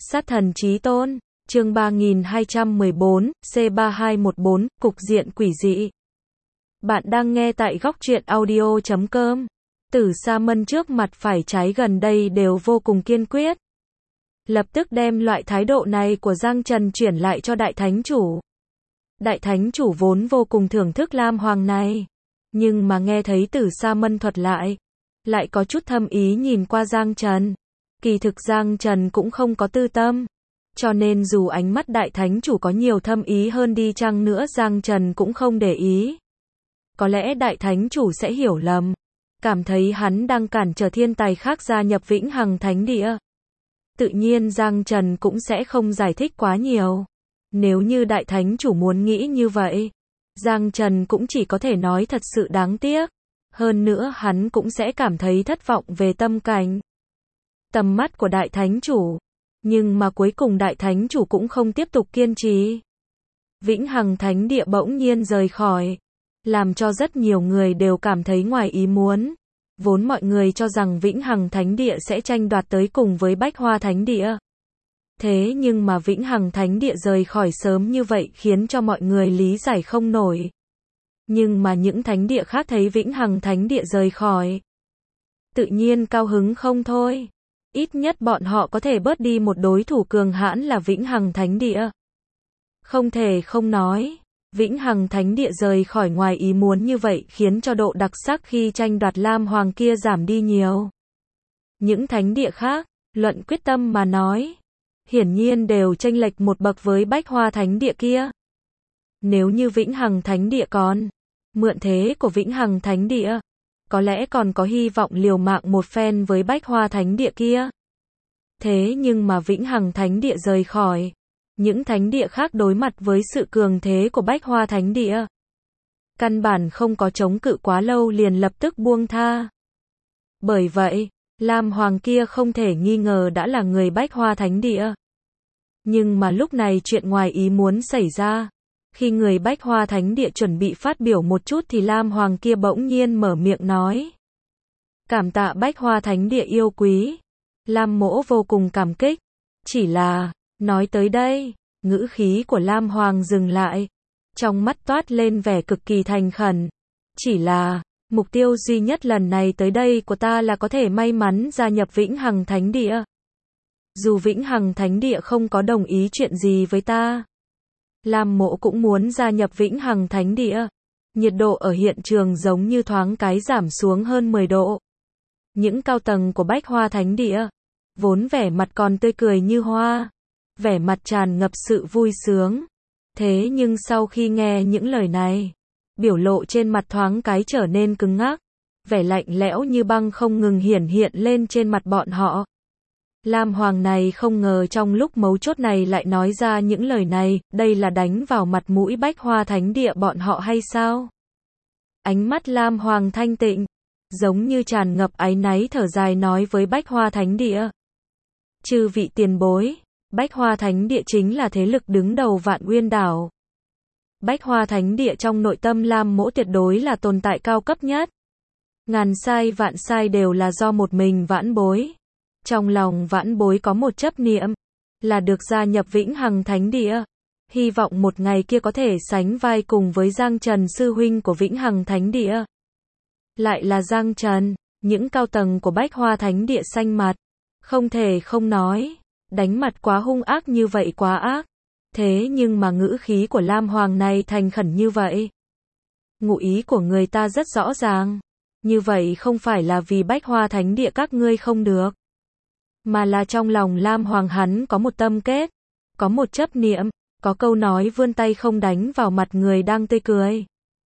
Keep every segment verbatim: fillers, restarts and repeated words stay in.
Sát thần chí tôn, chương ba nghìn hai trăm mười bốn, C ba hai một bốn, cục diện quỷ dị. Bạn đang nghe tại góc truyện audio chấm com. Tử Sa Mân trước mặt phải trái gần đây đều vô cùng kiên quyết. Lập tức đem loại thái độ này của Giang Trần chuyển lại cho Đại Thánh Chủ. Đại Thánh Chủ vốn vô cùng thưởng thức Lam Hoàng này. Nhưng mà nghe thấy Tử Sa Mân thuật lại. Lại có chút thâm ý nhìn qua Giang Trần. Kỳ thực Giang Trần cũng không có tư tâm. Cho nên dù ánh mắt Đại Thánh Chủ có nhiều thâm ý hơn đi chăng nữa Giang Trần cũng không để ý. Có lẽ Đại Thánh Chủ sẽ hiểu lầm. Cảm thấy hắn đang cản trở thiên tài khác gia nhập Vĩnh Hằng Thánh Địa. Tự nhiên Giang Trần cũng sẽ không giải thích quá nhiều. Nếu như Đại Thánh Chủ muốn nghĩ như vậy, Giang Trần cũng chỉ có thể nói thật sự đáng tiếc. Hơn nữa hắn cũng sẽ cảm thấy thất vọng về tâm cảnh. Tầm mắt của Đại Thánh Chủ. Nhưng mà cuối cùng Đại Thánh Chủ cũng không tiếp tục kiên trì. Vĩnh Hằng Thánh Địa bỗng nhiên rời khỏi. Làm cho rất nhiều người đều cảm thấy ngoài ý muốn. Vốn mọi người cho rằng Vĩnh Hằng Thánh Địa sẽ tranh đoạt tới cùng với Bách Hoa Thánh Địa. Thế nhưng mà Vĩnh Hằng Thánh Địa rời khỏi sớm như vậy khiến cho mọi người lý giải không nổi. Nhưng mà những thánh địa khác thấy Vĩnh Hằng Thánh Địa rời khỏi. Tự nhiên cao hứng không thôi. Ít nhất bọn họ có thể bớt đi một đối thủ cường hãn là Vĩnh Hằng Thánh Địa. Không thể không nói. Vĩnh Hằng Thánh Địa rời khỏi ngoài ý muốn như vậy khiến cho độ đặc sắc khi tranh đoạt Lam Hoàng kia giảm đi nhiều. Những thánh địa khác, luận quyết tâm mà nói. Hiển nhiên đều chênh lệch một bậc với Bách Hoa Thánh Địa kia. Nếu như Vĩnh Hằng Thánh Địa còn mượn thế của Vĩnh Hằng Thánh Địa, có lẽ còn có hy vọng liều mạng một phen với Bách Hoa Thánh Địa kia. Thế nhưng mà Vĩnh Hằng Thánh Địa rời khỏi. Những thánh địa khác đối mặt với sự cường thế của Bách Hoa Thánh Địa. Căn bản không có chống cự quá lâu liền lập tức buông tha. Bởi vậy, Lam Hoàng kia không thể nghi ngờ đã là người Bách Hoa Thánh Địa. Nhưng mà lúc này chuyện ngoài ý muốn xảy ra. Khi người Bách Hoa Thánh Địa chuẩn bị phát biểu một chút thì Lam Hoàng kia bỗng nhiên mở miệng nói. Cảm tạ Bách Hoa Thánh Địa yêu quý. Lam Mỗ vô cùng cảm kích. Chỉ là, nói tới đây, ngữ khí của Lam Hoàng dừng lại. Trong mắt toát lên vẻ cực kỳ thành khẩn. Chỉ là, mục tiêu duy nhất lần này tới đây của ta là có thể may mắn gia nhập Vĩnh Hằng Thánh Địa. Dù Vĩnh Hằng Thánh Địa không có đồng ý chuyện gì với ta. Lam Mỗ cũng muốn gia nhập Vĩnh Hằng Thánh Địa. Nhiệt độ ở hiện trường giống như thoáng cái giảm xuống hơn mười độ. Những cao tầng của Bách Hoa Thánh Địa, vốn vẻ mặt còn tươi cười như hoa. Vẻ mặt tràn ngập sự vui sướng. Thế nhưng sau khi nghe những lời này, biểu lộ trên mặt thoáng cái trở nên cứng ngắc. Vẻ lạnh lẽo như băng không ngừng hiển hiện lên trên mặt bọn họ. Lam Hoàng này không ngờ trong lúc mấu chốt này lại nói ra những lời này, đây là đánh vào mặt mũi Bách Hoa Thánh Địa bọn họ hay sao? Ánh mắt Lam Hoàng thanh tịnh, giống như tràn ngập áy náy thở dài nói với Bách Hoa Thánh Địa. Chư vị tiền bối, Bách Hoa Thánh Địa chính là thế lực đứng đầu Vạn Uyên Đảo. Bách Hoa Thánh Địa trong nội tâm Lam Mỗ tuyệt đối là tồn tại cao cấp nhất. Ngàn sai vạn sai đều là do một mình vãn bối. Trong lòng vãn bối có một chấp niệm, là được gia nhập Vĩnh Hằng Thánh Địa. Hy vọng một ngày kia có thể sánh vai cùng với Giang Trần sư huynh của Vĩnh Hằng Thánh Địa. Lại là Giang Trần, những cao tầng của Bách Hoa Thánh Địa xanh mặt. Không thể không nói, đánh mặt quá hung ác như vậy quá ác. Thế nhưng mà ngữ khí của Lam Hoàng này thành khẩn như vậy. Ngụ ý của người ta rất rõ ràng. Như vậy không phải là vì Bách Hoa Thánh Địa các ngươi không được. Mà là trong lòng Lam Hoàng hắn có một tâm kết, có một chấp niệm, có câu nói vươn tay không đánh vào mặt người đang tươi cười.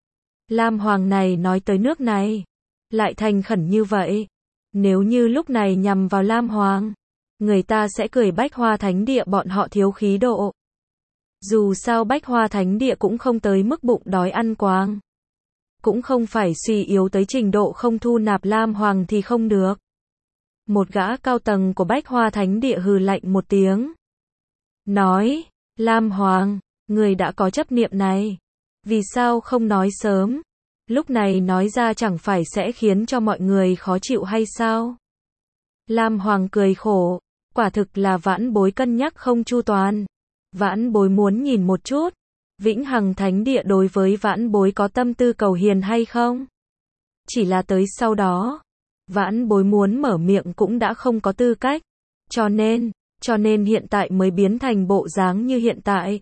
Lam Hoàng này nói tới nước này, lại thành khẩn như vậy. Nếu như lúc này nhằm vào Lam Hoàng, người ta sẽ cười Bách Hoa Thánh Địa bọn họ thiếu khí độ. Dù sao Bách Hoa Thánh Địa cũng không tới mức bụng đói ăn quáng. Cũng không phải suy yếu tới trình độ không thu nạp Lam Hoàng thì không được. Một gã cao tầng của Bách Hoa Thánh Địa hừ lạnh một tiếng. Nói, Lam Hoàng, người đã có chấp niệm này. Vì sao không nói sớm? Lúc này nói ra chẳng phải sẽ khiến cho mọi người khó chịu hay sao? Lam Hoàng cười khổ, Quả thực là vãn bối cân nhắc không chu toàn. Vãn bối muốn nhìn một chút, Vĩnh Hằng Thánh Địa đối với vãn bối có tâm tư cầu hiền hay không? Chỉ là tới sau đó, vãn bối muốn mở miệng cũng đã không có tư cách. Cho nên, cho nên hiện tại mới biến thành bộ dáng như hiện tại.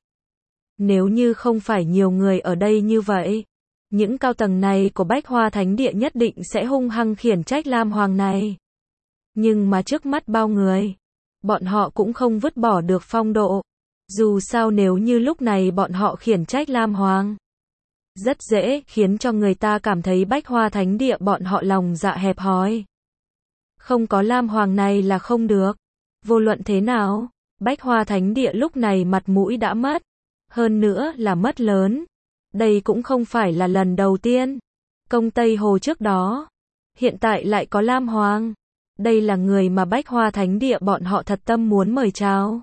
Nếu như không phải nhiều người ở đây như vậy, những cao tầng này của Bách Hoa Thánh Địa nhất định sẽ hung hăng khiển trách Lam Hoàng này. Nhưng mà trước mắt bao người, bọn họ cũng không vứt bỏ được phong độ. Dù sao nếu như lúc này bọn họ khiển trách Lam Hoàng, rất dễ khiến cho người ta cảm thấy Bách Hoa Thánh Địa bọn họ lòng dạ hẹp hòi. Không có Lam Hoàng này là không được. Vô luận thế nào, Bách Hoa Thánh Địa lúc này mặt mũi đã mất. Hơn nữa là mất lớn. Đây cũng không phải là lần đầu tiên. Công Tây Hồ trước đó, hiện tại lại có Lam Hoàng. Đây là người mà Bách Hoa Thánh Địa bọn họ thật tâm muốn mời chào.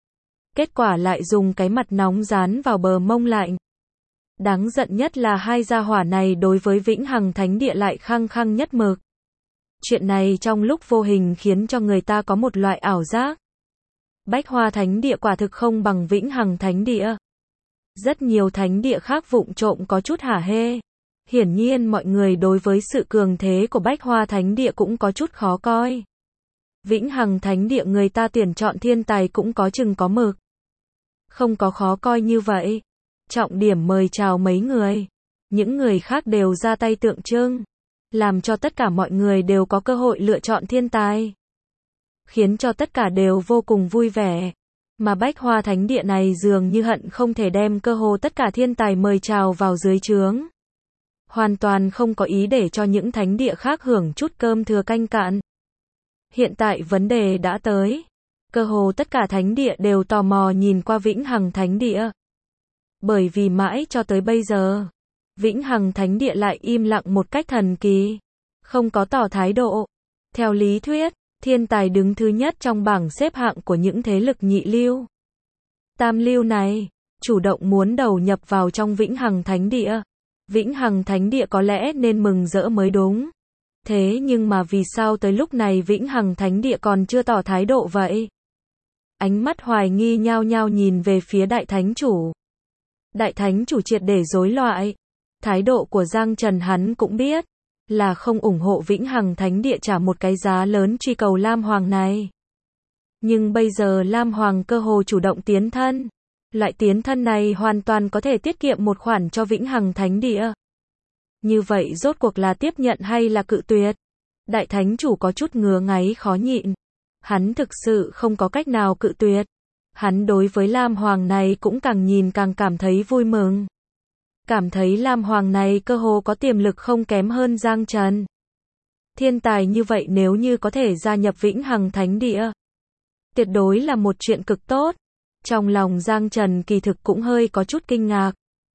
Kết quả lại dùng cái mặt nóng dán vào bờ mông lạnh. Đáng giận nhất là hai gia hỏa này đối với Vĩnh Hằng Thánh Địa lại khăng khăng nhất mực. Chuyện này trong lúc vô hình khiến cho người ta có một loại ảo giác. Bách Hoa Thánh Địa quả thực không bằng Vĩnh Hằng Thánh Địa. Rất nhiều thánh địa khác vụng trộm có chút hả hê. Hiển nhiên mọi người đối với sự cường thế của Bách Hoa Thánh Địa cũng có chút khó coi. Vĩnh Hằng Thánh Địa người ta tuyển chọn thiên tài cũng có chừng có mực. Không có khó coi như vậy. Trọng điểm mời chào mấy người. Những người khác đều ra tay tượng trưng. Làm cho tất cả mọi người đều có cơ hội lựa chọn thiên tài. Khiến cho tất cả đều vô cùng vui vẻ. Mà Bách Hoa Thánh Địa này dường như hận không thể đem cơ hồ tất cả thiên tài mời chào vào dưới trướng. Hoàn toàn không có ý để cho những thánh địa khác hưởng chút cơm thừa canh cạn. Hiện tại vấn đề đã tới. Cơ hồ tất cả thánh địa đều tò mò nhìn qua Vĩnh Hằng Thánh Địa. Bởi vì mãi cho tới bây giờ, Vĩnh Hằng Thánh Địa lại im lặng một cách thần kỳ. Không có tỏ thái độ. Theo lý thuyết, thiên tài đứng thứ nhất trong bảng xếp hạng của những thế lực nhị lưu. Tam lưu này, chủ động muốn đầu nhập vào trong Vĩnh Hằng Thánh Địa. Vĩnh Hằng Thánh Địa có lẽ nên mừng rỡ mới đúng. Thế nhưng mà vì sao tới lúc này Vĩnh Hằng Thánh Địa còn chưa tỏ thái độ vậy? Ánh mắt hoài nghi nhao nhao nhìn về phía Đại Thánh Chủ. Đại Thánh Chủ triệt để rối loạn. Thái độ của Giang Trần hắn cũng biết, là không ủng hộ Vĩnh Hằng Thánh Địa trả một cái giá lớn truy cầu Lam Hoàng này. Nhưng bây giờ Lam Hoàng cơ hồ chủ động tiến thân. Loại tiến thân này hoàn toàn có thể tiết kiệm một khoản cho Vĩnh Hằng Thánh Địa. Như vậy rốt cuộc là tiếp nhận hay là cự tuyệt? Đại Thánh Chủ có chút ngứa ngáy khó nhịn. Hắn thực sự không có cách nào cự tuyệt. Hắn đối với Lam Hoàng này cũng càng nhìn càng cảm thấy vui mừng. Cảm thấy Lam Hoàng này cơ hồ có tiềm lực không kém hơn Giang Trần. Thiên tài như vậy nếu như có thể gia nhập Vĩnh Hằng Thánh Địa, tuyệt đối là một chuyện cực tốt. Trong lòng Giang Trần kỳ thực cũng hơi có chút kinh ngạc.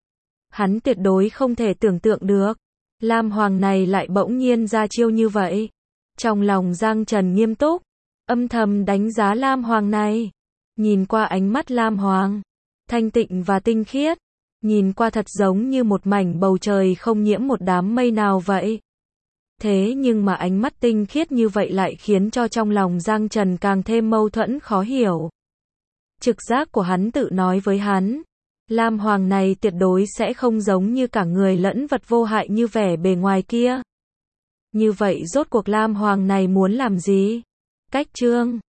Hắn tuyệt đối không thể tưởng tượng được, Lam Hoàng này lại bỗng nhiên ra chiêu như vậy. Trong lòng Giang Trần nghiêm túc, âm thầm đánh giá Lam Hoàng này. Nhìn qua ánh mắt Lam Hoàng, thanh tịnh và tinh khiết. Nhìn qua thật giống như một mảnh bầu trời không nhiễm một đám mây nào vậy. Thế nhưng mà ánh mắt tinh khiết như vậy lại khiến cho trong lòng Giang Trần càng thêm mâu thuẫn khó hiểu. Trực giác của hắn tự nói với hắn, Lam Hoàng này tuyệt đối sẽ không giống như cả người lẫn vật vô hại như vẻ bề ngoài kia. Như vậy rốt cuộc Lam Hoàng này muốn làm gì? Cách chương